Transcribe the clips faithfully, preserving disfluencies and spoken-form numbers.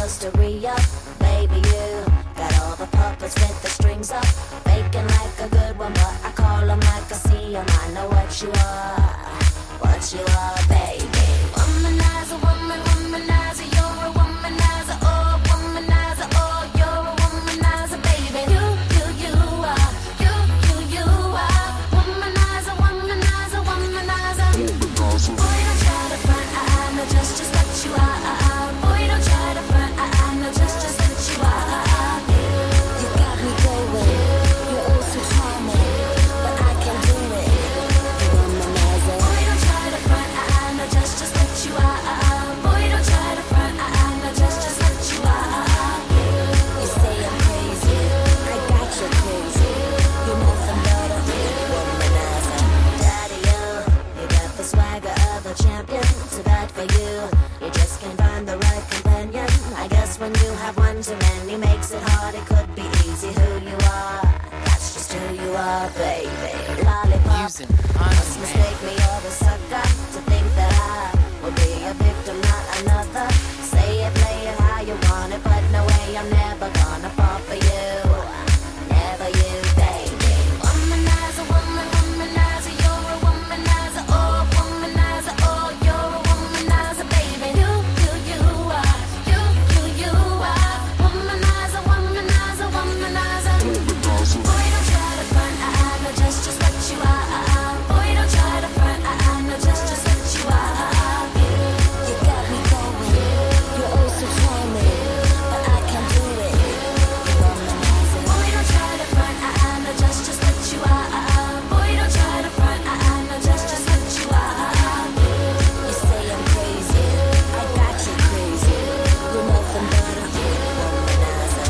supposed to re-up. Baby, you got all the puppets with the strings up, faking like a good one, but I call them like I see them. I know what you are, what you are, baby. Womanizer, woman, womanizer, you're a womanizer, oh, womanizer, oh, you're a womanizer, baby. You, you, you are, you, you, you are, womanizer, womanizer, womanizer. Boy, don't try to front, I, I know just, just what you are. Boy, don't try to front, I, I know just, just what you are. You got me going, you're oh so charming, but I can't do it. Womanizer. Boy, don't try to front, I, I know just, just what you are. Boy, don't try to front, I, I know just, just what you are. You say I'm crazy, I got you crazy. You're nothing but a womanizer. Daddy, you, you got the swagger of a champion. Too bad for you, you just can't find the right companion. I guess when you have one too many makes it hard. It could be easy who you are. That's just who you are, baby. Lollipop, Using must on mistake me or the sucker to think that I will be a victim, not another. Say it, play it how you want it, but no way, I'm never gonna fall for you. Never you, baby. Womanizer, woman, womanizer, you're a womanizer, oh, womanizer, oh, you're a womanizer, baby. You, you, you are, you, you, you are, womanizer, womanizer, womanizer. Boy, don't try to front, I, I know just, just what you are. Boy, don't try to front, I, I know just, just what you are. You got me going, you're oh so charming, but I can't do it. Womanizer. Boy, don't try to front, I, I know just, just what you are. Boy, don't try to front, I, I know just, just what you are. You say I'm crazy, I got you crazy. You're nothing but a womanizer.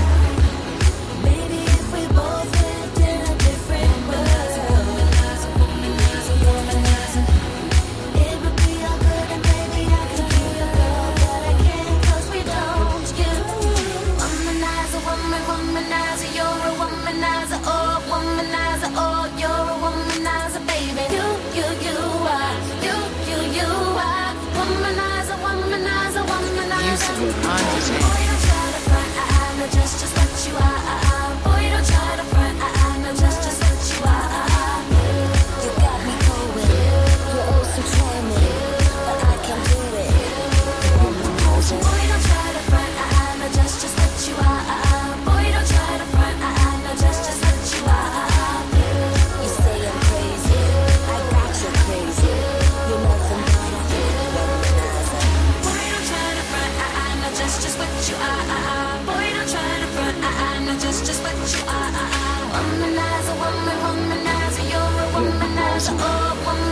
Maybe if we both lived in a different world, womanizer, womanizer, womanizer, it would be all good and maybe I could be your girl, but I can't 'cause we don't. You, womanizer, woman, womanizer, you're a womanizer, oh, womanizer, oh, you're a womanizer, baby. You, you, you are, you, you, you are, womanizer, womanizer, womanizer. Using on Boy, don't try to front, I, I know just, just what you are. Boy, don't try to front, I, I know just, just what you are. You got me going, you're oh so charming, but I can't do it. Womanizer. Boy, don't try to front, I, I know just, just what you are. Boy, don't try to front, I, I know just, just what you are. You say I'm crazy, I got you crazy. You're nothing but a womanizer. Boy, don't try to front, I, I know just, just what you are. Boy, don't try to front, I, I know just, just what you are. Womanizer, woman, womanizer, you're a womanizer, oh, womanizer.